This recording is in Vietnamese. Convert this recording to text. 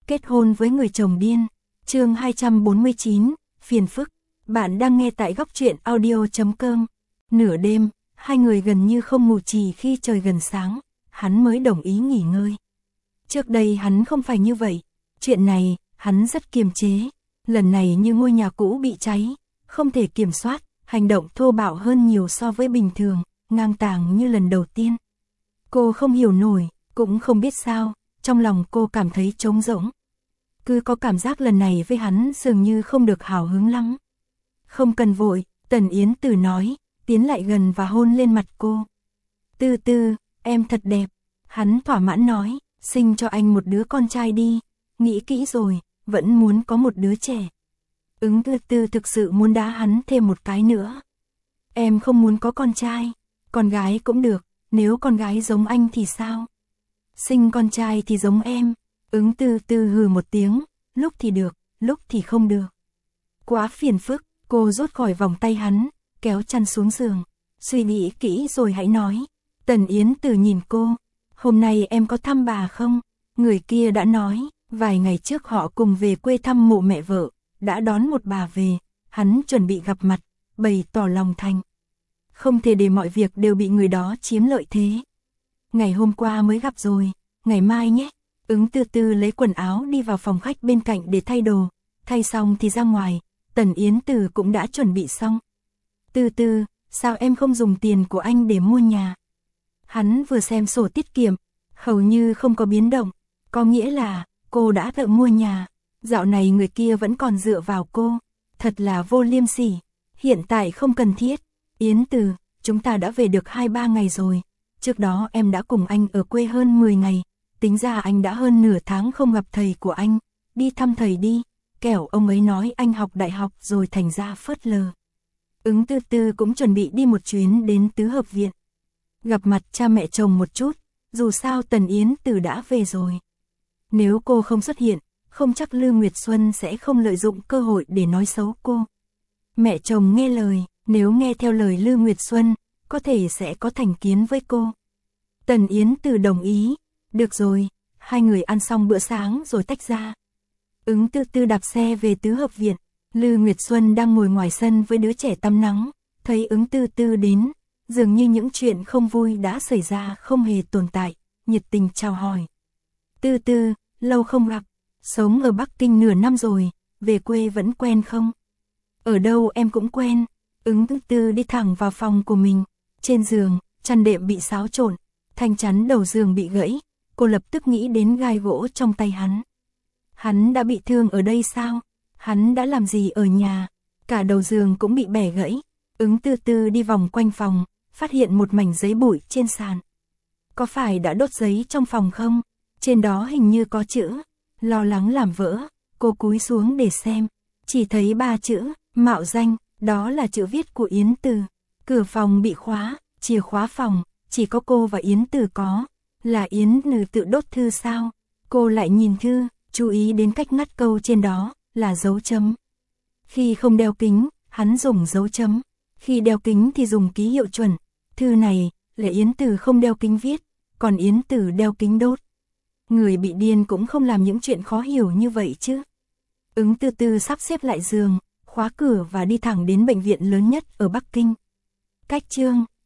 Kết hôn với người chồng điên. Chương 249, phiền phức. Bạn đang nghe tại góc truyện audio.com. Nửa đêm, hai người gần như không ngủ, chỉ khi trời gần sáng, hắn mới đồng ý nghỉ ngơi. Trước đây hắn không phải như vậy, chuyện này, hắn rất kiềm chế. Lần này như ngôi nhà cũ bị cháy, không thể kiểm soát, hành động thô bạo hơn nhiều so với bình thường, ngang tàng như lần đầu tiên. Cô không hiểu nổi, cũng không biết sao, trong lòng cô cảm thấy trống rỗng. Cứ có cảm giác lần này với hắn dường như không được hào hứng lắm. Không cần vội, Tần Yến Từ nói, tiến lại gần và hôn lên mặt cô. Từ từ, em thật đẹp. Hắn thỏa mãn nói, sinh cho anh một đứa con trai đi. Nghĩ kỹ rồi, vẫn muốn có một đứa trẻ. Từ từ thực sự muốn đá hắn thêm một cái nữa. Em không muốn có con trai, con gái cũng được, nếu con gái giống anh thì sao? Sinh con trai thì giống em. Từ từ hừ một tiếng, lúc thì được, lúc thì không được. Quá phiền phức, cô rút khỏi vòng tay hắn, kéo chăn xuống giường. Suy nghĩ kỹ rồi hãy nói. Tần Yến Từ nhìn cô, hôm nay em có thăm bà không? Người kia đã nói, vài ngày trước họ cùng về quê thăm mộ mẹ vợ, đã đón một bà về, hắn chuẩn bị gặp mặt, bày tỏ lòng thành. Không thể để mọi việc đều bị người đó chiếm lợi thế. Ngày hôm qua mới gặp rồi, ngày mai nhé. Từ từ lấy quần áo đi vào phòng khách bên cạnh để thay đồ, thay xong thì ra ngoài, Tần Yến Từ cũng đã chuẩn bị xong. Từ từ, sao em không dùng tiền của anh để mua nhà? Hắn vừa xem sổ tiết kiệm, hầu như không có biến động, có nghĩa là cô đã tự mua nhà, dạo này người kia vẫn còn dựa vào cô, thật là vô liêm sỉ, hiện tại không cần thiết. Yến Từ, chúng ta đã về được 2-3 ngày rồi, trước đó em đã cùng anh ở quê hơn 10 ngày. Tính ra anh đã hơn nửa tháng không gặp thầy của anh, đi thăm thầy đi, kẻo ông ấy nói anh học đại học rồi thành ra phớt lờ. Từ từ cũng chuẩn bị đi một chuyến đến tứ hợp viện. Gặp mặt cha mẹ chồng một chút, dù sao Tần Yến Từ đã về rồi. Nếu cô không xuất hiện, không chắc Lư Nguyệt Xuân sẽ không lợi dụng cơ hội để nói xấu cô. Mẹ chồng nghe lời, nếu nghe theo lời Lư Nguyệt Xuân, có thể sẽ có thành kiến với cô. Tần Yến Từ đồng ý. Được rồi, hai người ăn xong bữa sáng rồi tách ra. Từ từ đạp xe về tứ hợp viện, Lư Nguyệt Xuân đang ngồi ngoài sân với đứa trẻ tắm nắng, thấy từ từ đến, dường như những chuyện không vui đã xảy ra không hề tồn tại, nhiệt tình chào hỏi. Từ từ, lâu không gặp, sống ở Bắc Kinh nửa năm rồi, về quê vẫn quen không? Ở đâu em cũng quen. Từ từ đi thẳng vào phòng của mình, trên giường, chăn đệm bị xáo trộn, thanh chắn đầu giường bị gãy. Cô lập tức nghĩ đến gai gỗ trong tay hắn. Hắn đã bị thương ở đây sao? Hắn đã làm gì ở nhà? Cả đầu giường cũng bị bẻ gãy. Từ từ đi vòng quanh phòng, phát hiện một mảnh giấy bụi trên sàn. Có phải đã đốt giấy trong phòng không? Trên đó hình như có chữ. Lo lắng làm vỡ, cô cúi xuống để xem. Chỉ thấy 3 chữ, mạo danh, đó là chữ viết của Yến Từ. Cửa phòng bị khóa, chìa khóa phòng, chỉ có cô và Yến Từ có. Là Yến Từ tự đốt thư sao? Cô lại nhìn thư, chú ý đến cách ngắt câu trên đó, là dấu chấm. Khi không đeo kính, hắn dùng dấu chấm. Khi đeo kính thì dùng ký hiệu chuẩn. Thư này, là Yến Từ không đeo kính viết, còn Yến Từ đeo kính đốt. Người bị điên cũng không làm những chuyện khó hiểu như vậy chứ. Từ từ sắp xếp lại giường, khóa cửa và đi thẳng đến bệnh viện lớn nhất ở Bắc Kinh. Cách chương